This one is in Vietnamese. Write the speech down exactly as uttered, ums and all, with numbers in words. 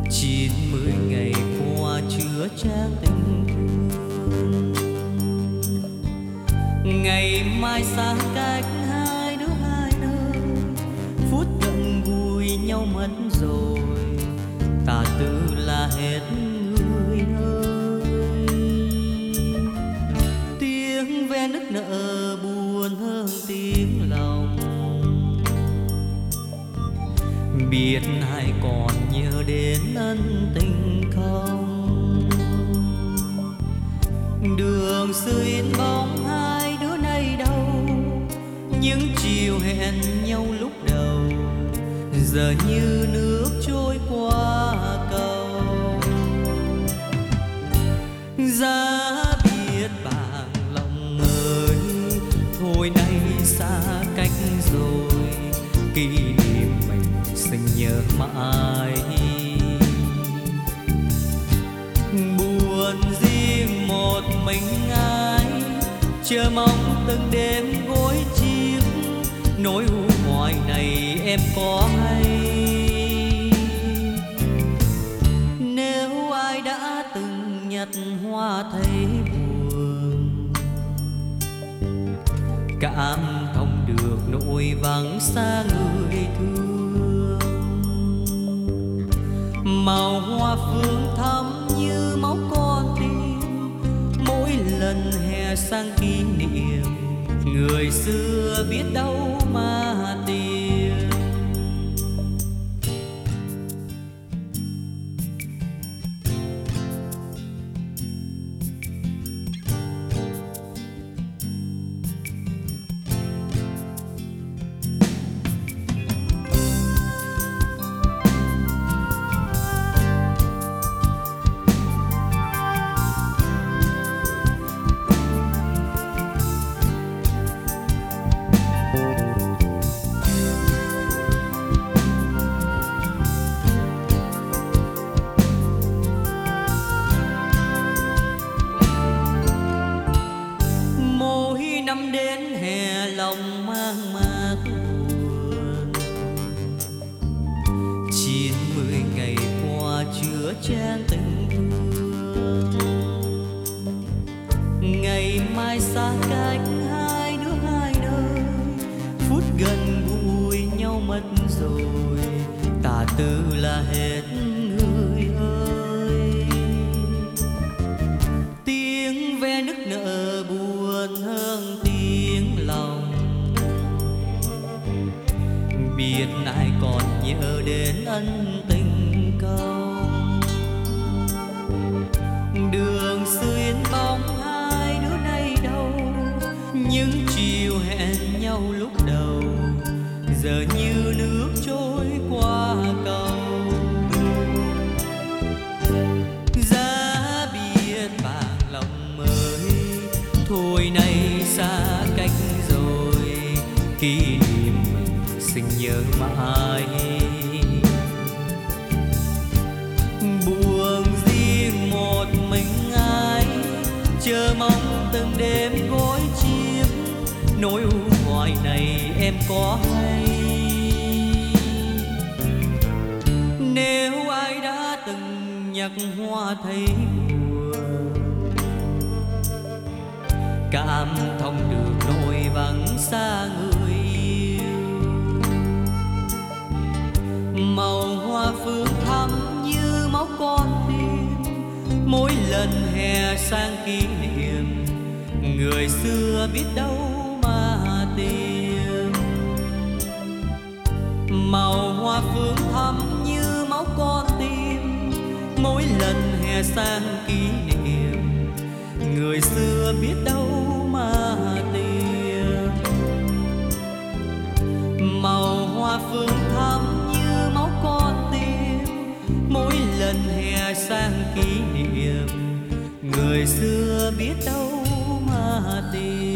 chín mươi ngày qua chứa chan tình thương, ngày mai xa cách hai đứa hai nơi, phút gần gũi nhau mất rồi, ta tự là hết người ơi. Tiếng ve nức nở buồn hơn tiếng lòng, biết ai còn nhớ đến ân tình không. Đường xưa in bóng hai đứa nay đâu, những chiều hẹn nhau lúc đầu giờ như nước trôi qua cầu. Giá biết bàng lòng ơi, thôi nay xa cách rồi, kỷ niệm mình sinh nhớ mãi. Buồn riêng một mình ai, chờ mong từng đêm gối chiếc, nỗi u hoài này em có hay. Nếu ai đã từng nhặt hoa thấy buồn, cảm thông được nỗi vắng xa người thương. Màu hoa phương thắm như máu con tim, mỗi lần hè sang kỷ niệm, người xưa biết đâu mà tìm. Năm đến hè lòng mang mát buồn, chín mươi ngày qua chứa chan tình thương, ngày mai xa cách hai đứa hai nơi, phút gần gũi nhau mất rồi, ta tự là hết người ơi. Tiếng ve nức nở buồn hơn tiếng lòng, biết ai còn nhớ đến ân tình không. Đường xưa in bóng hai đứa nay đâu, những chiều hẹn nhau lúc đầu giờ như nước trôi qua cầu. Giá biết bàng lòng ơi, thôi nay xa cách rồi, kỷ niệm mình xin nhớ mãi. Buồn riêng một mình ai, chờ mong từng đêm gối chiếc, nỗi u hoài này em có hay. Nếu ai đã từng nhặt hoa thấy buồn, cảm thông được nỗi vắng xa người yêu. Màu hoa phương thắm như máu con tim, mỗi lần hè sang kỷ niệm, người xưa biết đâu mà tìm. Màu hoa phương thắm như máu con tim, mỗi lần hè sang kỷ niệm, người xưa biết đâu mà tìm. Màu hoa phương thắm như máu con tim, mỗi lần hè sang kỷ niệm, người xưa biết đâu mà tìm.